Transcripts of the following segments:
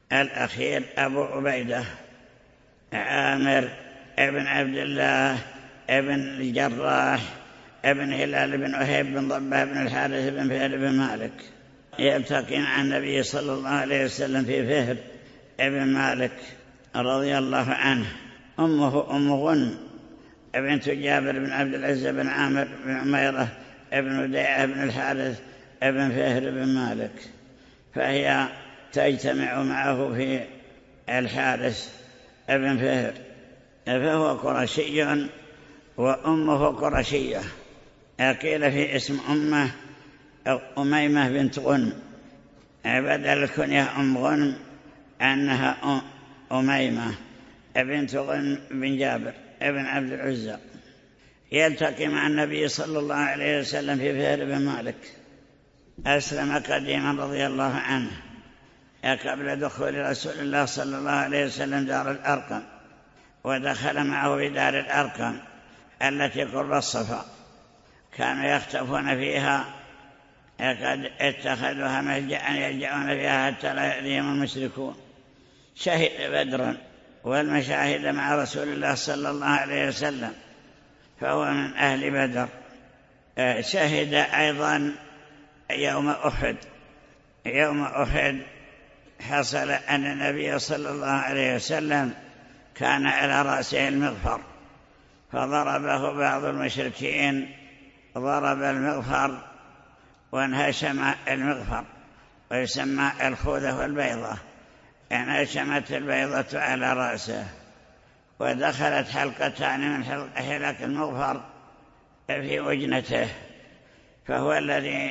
الأخير أبو عبيدة عامر ابن عبد الله ابن الجراح ابن هلال بن أهيب بن ضبة بن الحارث بن فهر بن مالك، يلتقي مع النبي صلى الله عليه وسلم في فهر ابن مالك رضي الله عنه. أمه أم غنم بنت جابر بن عبد العزة بن عامر بن عميرة ابن وديعة بن الحارث ابن فهر بن مالك، فهي تجتمع معه في الحارث ابن فهر، فهو قرشي وأمه قرشية. قيل في اسم أمه أميمة بنت غنم، بدل الكنية أم غنم أنها أميمة بنت غنم بن جابر ابن عبد العزة. يلتقي مع النبي صلى الله عليه وسلم في فهر بن مالك. أسلم قديما رضي الله عنه قبل دخول رسول الله صلى الله عليه وسلم دار الأرقم، ودخل معه في دار الأرقم التي قرب الصفا، كانوا يختفون فيها، قد اتخذوها ملجأ يلجأون فيها حتى لا يأذيهم المشركون. شهد بدرا والمشاهد مع رسول الله صلى الله عليه وسلم، فهو من أهل بدر. شهد أيضا يوم أحد. يوم أحد حصل أن النبي صلى الله عليه وسلم كان على رأسه المغفر، فضربه بعض المشركين، ضرب المغفر وانهشم المغفر، ويسمى الخوذة والبيضة. انهشمت البيضة على رأسه، ودخلت حلقتان من حلق المغفر في وجنته، فهو الذي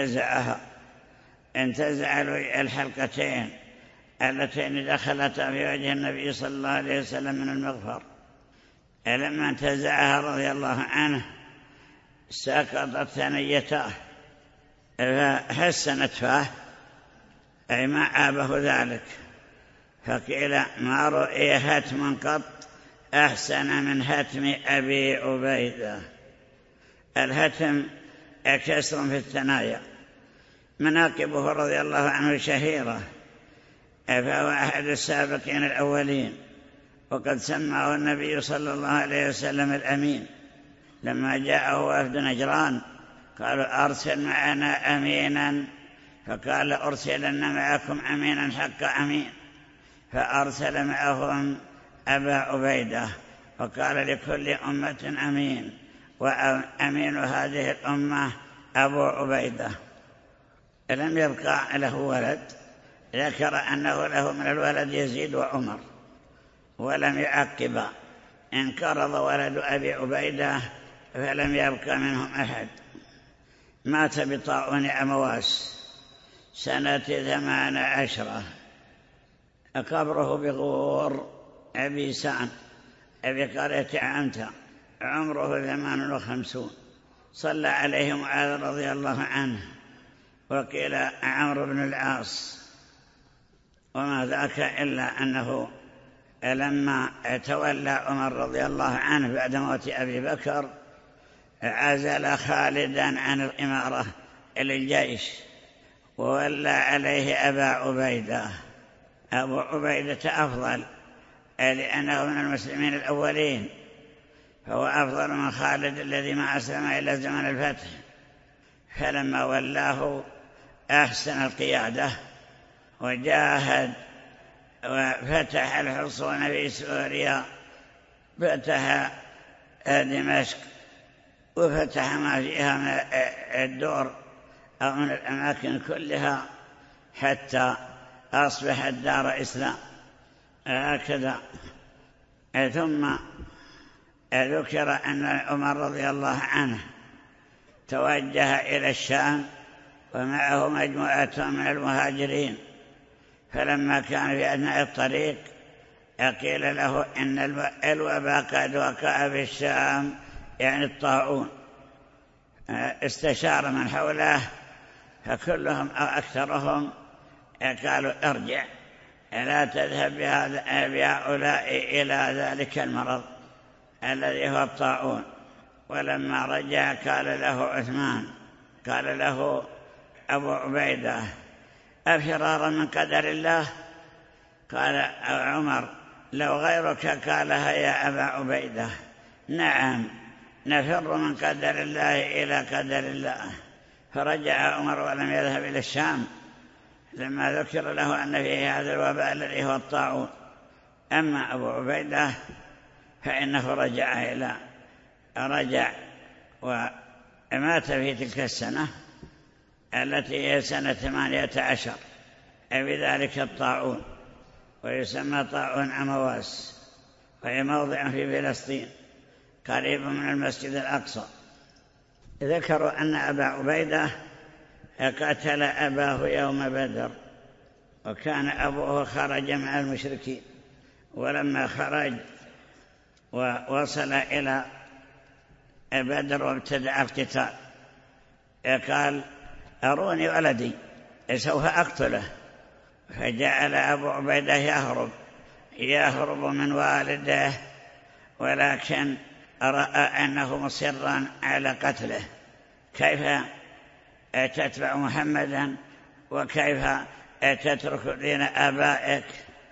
انتزع الحلقتين اللتين دخلتا في وجه النبي صلى الله عليه وسلم من المغفر. لما انتزعها رضي الله عنه سقطت ثنيتاه، فحسنت فاه، أي ما عابه ذلك. فقيل ما رؤي هتم قط أحسن من هتم أبي عبيدة. الهتم كسر في الثنايا. مناقبه رضي الله عنه شهيرة، فهو أحد السابقين الأولين، وقد سماه النبي صلى الله عليه وسلم الأمين. لما جاءه وفد نجران قالوا أرسل معنا أمينا، فقال أرسلن معكم أمينا حق أمين، فأرسل معهم أبا عبيدة، وقال لكل أمة أمين، وأمين هذه الأمة أبو عبيدة. لم يبقى له ولد، ذكر أنه له من الولد يزيد وعمر، ولم يعقب. انقرض ولد أبي عبيدة فلم يبقى منهم أحد. مات بطاعون أمواس سنة 18. قبره بغور أبي سان أبي قرية عمتة، عمره 58. صلى عليه معاذ رضي الله عنه، وقيل عمرو بن العاص. وما ذاك إلا أنه لما تولى عمر رضي الله عنه بعد موت أبي بكر عزل خالدا عن الإمارة للجيش، وولى عليه أبا عبيدة. أبو عبيدة أفضل لأنه من المسلمين الأولين، فهو أفضل من خالد الذي ما أسلم إلى زمن الفتح. فلما ولاه أحسن القيادة وجاهد وفتح الحصون في سوريا، فتح دمشق، وفتح ما فيها من الدور أو من الأماكن كلها، حتى أصبحت دار إسلام هكذا. ثم ذكر أن عمر رضي الله عنه توجه إلى الشام ومعه مجموعة من المهاجرين، فلما كان في أثناء الطريق قيل له إن الوباء قد وقع في الشام، يعني الطاعون. استشار من حوله، فكلهم أو أكثرهم قالوا ارجع، لا تذهب بهؤلاء إلى ذلك المرض الذي هو الطاعون. ولما رجع قال له عثمان، قال له أبو عبيدة: أفرارا من قدر الله؟ قال عمر: لو غيرك قالها يا أبا عبيدة. نعم، نفر من قدر الله إلى قدر الله. فرجع عمر ولم يذهب إلى الشام لما ذكر له أن فيه هذا الوباء الذي هو الطاعون. أما أبو عبيدة فإنه رجع ومات في تلك السنة التي هي سنة 18 بذلك الطاعون، ويسمى طاعون عمواس، وهي موضع في فلسطين قريب من المسجد الأقصى. ذكروا أن أبا عبيدة قتل أباه يوم بدر، وكان أبوه خرج مع المشركين، ولما خرج ووصل إلى بدر وابتدأ القتال قال: أروني ولدي سوف أقتله. فجعل أبو عبيدة يهرب من والده، ولكن رأى أنه مصرا على قتله. كيف تتبع محمدا وكيف تترك دين آبائك؟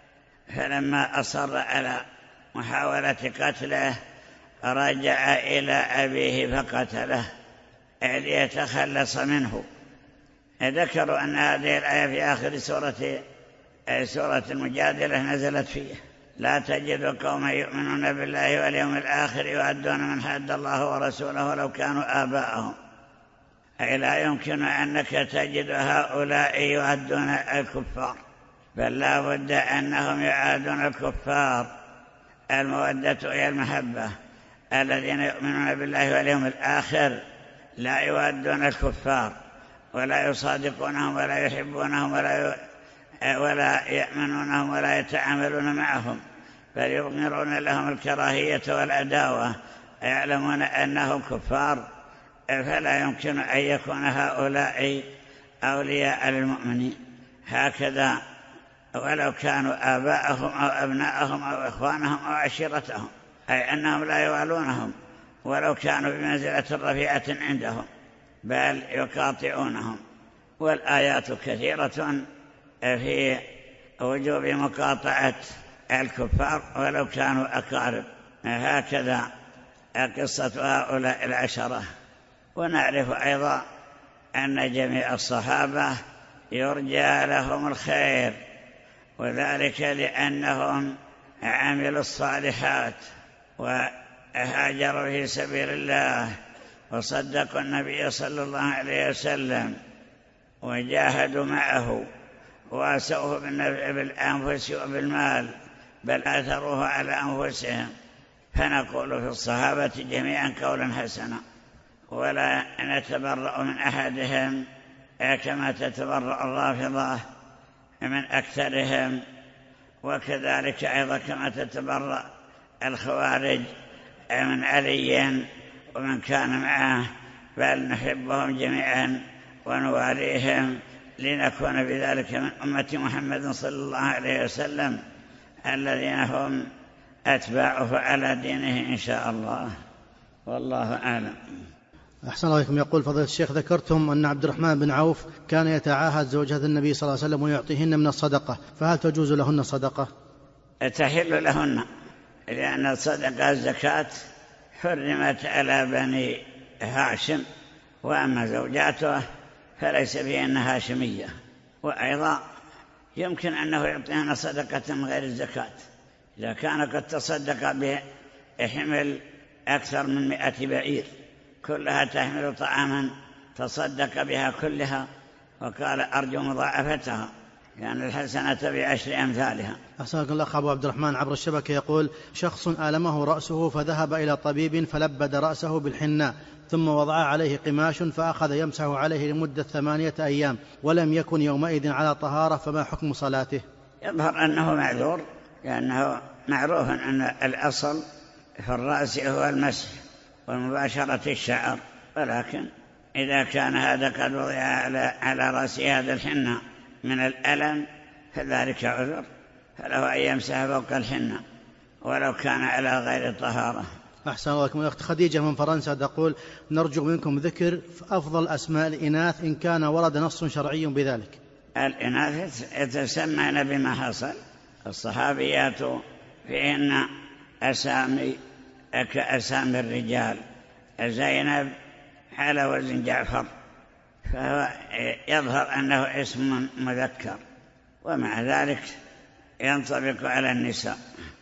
فلما أصر على محاولة قتله رجع إلى أبيه فقتله ليتخلص منه. ذكروا أن هذه الآية في آخر سورة المجادلة نزلت فيه: لا تجد قوما يؤمنون بالله واليوم الآخر يؤدون من حد الله ورسوله ولو كانوا آباءهم. أي لا يمكن أنك تجد هؤلاء يؤدون الكفار، بل لا بد أنهم يعادون الكفار. المودة هي المحبة. الذين يؤمنون بالله واليوم الآخر لا يؤدون الكفار ولا يصادقونهم ولا يحبونهم ولا يأمنونهم ولا يتعاملون معهم، بل يضمرون لهم الكراهية والعداوة، يعلمون أنهم كفار، فلا يمكن أن يكون هؤلاء أولياء للمؤمنين. هكذا ولو كانوا آباءهم أو أبناءهم أو إخوانهم أو عشيرتهم، أي أنهم لا يوالونهم ولو كانوا بمنزلة رفيعة عندهم، بل يقاطعونهم. والآيات كثيرة في وجوب مقاطعة الكفار ولو كانوا أقارب. هكذا قصة هؤلاء العشرة. ونعرف أيضا أن جميع الصحابة يرجى لهم الخير، وذلك لأنهم عملوا الصالحات وهاجروا في سبيل الله وصدقوا النبي صلى الله عليه وسلم وجاهدوا معه واسوه بالأنفس وبالمال، بل آثروه على أنفسهم. فنقول في الصحابة جميعا قولا حسنا، ولا نتبرأ من أحدهم كما تتبرأ الرافضة من أكثرهم، وكذلك أيضا كما تتبرأ الخوارج من علي ومن كان معه، بل نحبهم جميعا ونواليهم لنكون بذلك من أمة محمد صلى الله عليه وسلم الذين هم أتباعه على دينه إن شاء الله، والله أعلم. أحسن الله إليكم. يقول فضيلة الشيخ: ذكرتم أن عبد الرحمن بن عوف كان يتعاهد زوجات النبي صلى الله عليه وسلم ويعطيهن من الصدقة، فهل تجوز لهن صدقة؟ تحل لهن، لأن الصدقة الزكاة حرمت على بني هاشم، وأما زوجاته فليس بهن هاشمية. وأيضا يمكن أنه يعطيهن صدقة من غير الزكاة، إذا كان قد تصدق بحمل أكثر من 100 بعير كلها تحمل طعاما تصدق بها كلها، وقال أرجو مضاعفتها، يعني الحسنة ب10 أمثالها. أحسنك الأخ أبو عبد الرحمن عبر الشبكة يقول: شخص آلمه رأسه فذهب إلى طبيب فلبد رأسه بالحناء ثم وضع عليه قماش فأخذ يمسح عليه لمدة 8 أيام ولم يكن يومئذ على طهارة، فما حكم صلاته؟ يظهر أنه معذور، لأنه معروف أن الأصل في الرأس هو المسح ومباشرة الشعر، ولكن إذا كان هذا قد وضع على رأسه هذا الحناء من الألم فذلك عذر، فله أن يمسح فوق الحناء ولو كان على غير طهارة. أحسن الله إليكم. أخت خديجة من فرنسا تقول: نرجو منكم ذكر أفضل أسماء الإناث إن كان ورد نص شرعي بذلك. الإناث يتسمين بما حصل، الصحابيات فيهن أسامي كأسامي الرجال، زينب على وزن جعفر، فهو يظهر أنه اسم مذكر، ومع ذلك ينطبق على النساء،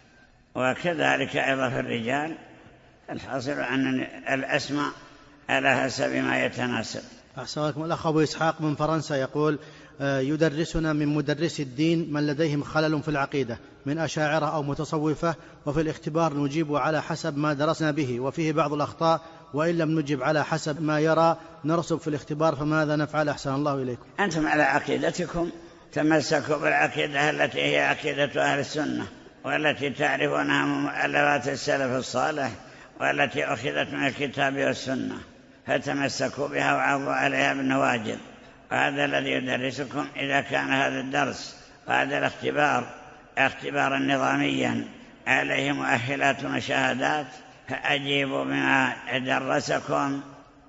وكذلك أيضا في الرجال. الحاصل أن الأسماء على حسب ما يتناسب. أحسن لكم. الأخ أبو إسحاق من فرنسا يقول: يدرسنا من مدرس الدين من لديهم خلل في العقيدة من أشاعرة أو متصوفة، وفي الاختبار نجيب على حسب ما درسنا به وفيه بعض الأخطاء، وإن لم نجب على حسب ما يرى نرسب في الاختبار، فماذا نفعل؟ أحسن الله إليكم. أنتم على عقيدتكم، تمسكوا بالعقيدة التي هي عقيدة أهل السنة، والتي تعرفونها من مؤلفات السلف الصالح، والتي أخذت من الكتاب والسنة، فتمسكوا بها وعضوا عليها بالنواجذ. وهذا الذي يدرسكم إذا كان هذا الدرس وهذا الاختبار اختبارا نظاميا عليه مؤهلات وشهادات، فأجيبوا بما درسكم،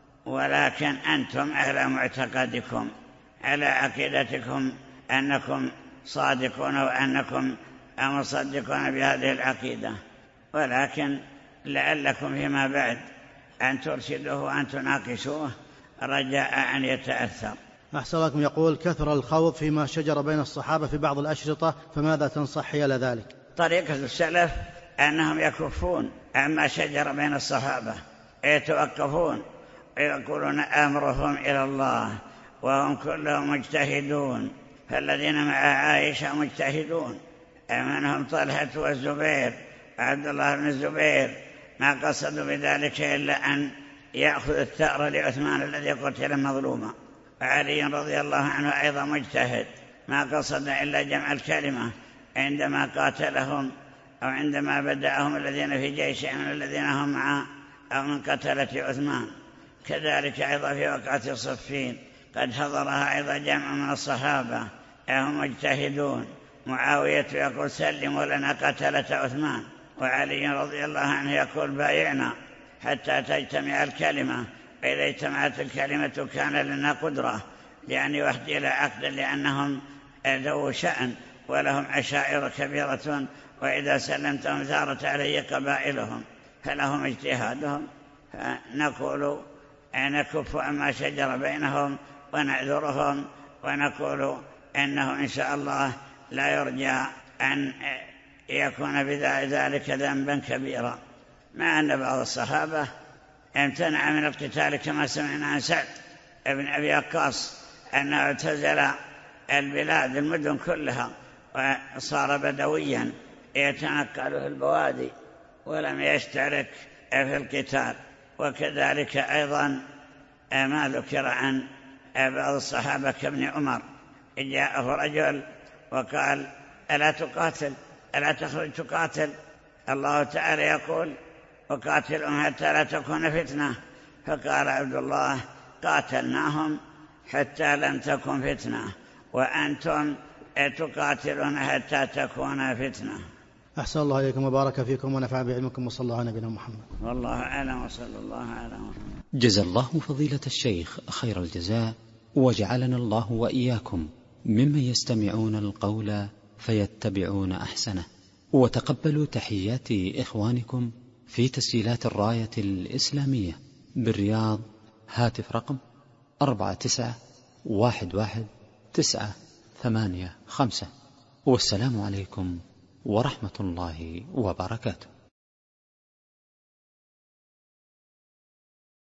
ولكن أنتم على معتقدكم، على عقيدتكم أنكم صادقون وأنكم مصدقون بهذه العقيدة، ولكن لعلكم فيما بعد أن ترشدوه وأن تناقشوه رجاء أن يتأثر. أحسن لكم. يقول: كثر الخوض فيما شجر بين الصحابة في بعض الأشرطة، فماذا تنصح حيال ذلك؟ طريقة السلف أنهم يكفون عما شجر بين الصحابة، يتوقفون ويقولون أمرهم إلى الله، وهم كلهم مجتهدون، فالذين مع عائشة مجتهدون، منهم طلحة والزبير عبد الله بن الزبير، ما قصدوا بذلك إلا أن يأخذ الثأر لعثمان الذي قتل مظلوما. وعلي رضي الله عنه أيضا مجتهد، ما قصد إلا جمع الكلمة عندما قاتلهم أو عندما بدأهم الذين في جيشه من الذين هم معه أو من قتلة عثمان. كذلك أيضا في وقعة صفين قد حضرها أيضا جمع من الصحابة، هم مجتهدون. معاوية يقول: سلموا لنا قتلة عثمان، وعلي رضي الله عنه يقول: بايعنا حتى تجتمع الكلمة، فإذا اجتمعت الكلمة كان لنا قدرة يعني وحدي لا عقد، لأنهم ذو شأن ولهم عشائر كبيرة، وإذا سلمتهم ثارت علي قبائلهم، فلهم اجتهادهم، فنقول نكف عما شجر بينهم ونعذرهم، ونقول إنه إن شاء الله لا يرجى أن يكون بذلك ذنبا كبيرا. مع أن بعض الصحابة امتنع من القتال، كما سمعنا عن سعد بن أبي وقاص أنه اعتزل البلاد المدن كلها وصار بدويا يتنقل في البوادي ولم يشترك في القتال. وكذلك أيضا ما ذكر عن بعض الصحابة كابن عمر، جاءه رجل وقال: ألا تقاتل؟ ألا تخرج تقاتل؟ الله تعالى يقول: وقاتلهم حتى لا تكون فتنة. فقال عبد الله: قاتلناهم حتى لم تكن فتنة، وأنتم تقاتلون حتى تكون فتنة. أحسن الله إليكم وبارك فيكم ونفع بعلمكم، وصلى الله على نبينا محمد. والله أعلم، وصلى الله على محمد. جزا الله فضيلة الشيخ خير الجزاء، وجعلنا الله وإياكم ممن يستمعون القول فيتبعون أحسنه. وتقبلوا تحيات إخوانكم في تسجيلات الراية الإسلامية بالرياض، هاتف رقم 49111985. والسلام عليكم ورحمة الله وبركاته.